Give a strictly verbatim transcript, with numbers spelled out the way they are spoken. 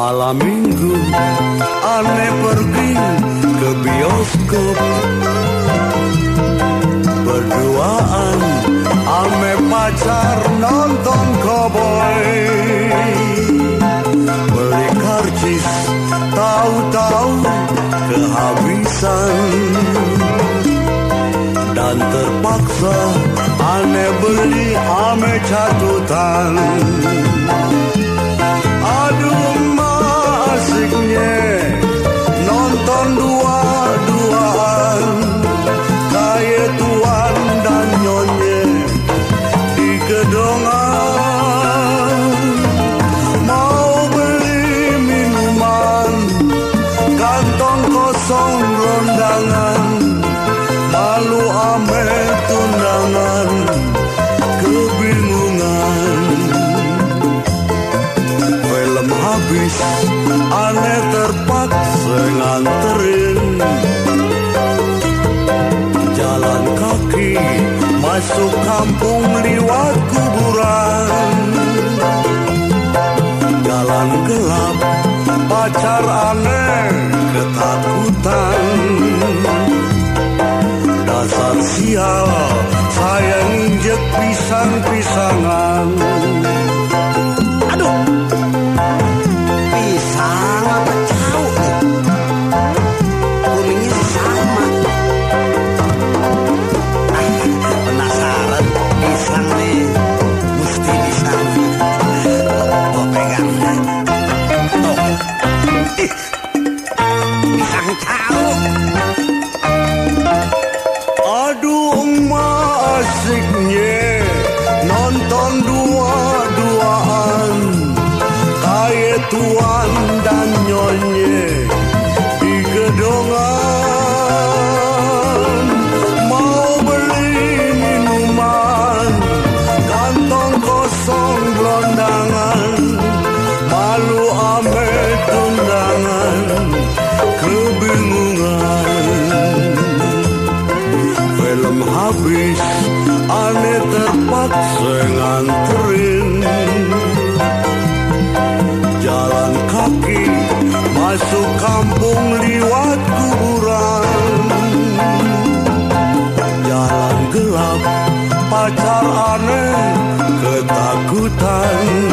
Malam minggu aneh pergi ke bioskop, berduaan ame pacar nonton cowboy. Beli karcis tahu-tahu kehabisan, dan terpaksa aneh beli ame catutan. Aduh asiknya nonton dua-duaan, kayak tuan dan nyonya di gedongan. Mau beli minuman, kantong kosong rondangan, malu ame tundangan, kebingungan. Film habis, aneh terpaksa nganterin, jalan kaki masuk kampung liwat kuburan. Jalan gelap, pacar aneh ketakutan. Dasar sial, saya nginjek pisang-pisangan. Aduh, pisang apa tahu nih? Kuningnya sama. Ah, penasaran pisang nih, mesti pisang. Gue pegang. Oh, ih, pisang tahu. Aduh, emak asiknya nonton dua-duaan, kayak tuan dan nyonya di gedongan. Mau beli minuman, kantong kosong gelondangan, malu ame tundangan, kebingungan. Film habis, aneh terpaksa nganterin, jalan kaki masuk kampung liwat kuburan. Jalan gelap, pacar aneh ketakutan.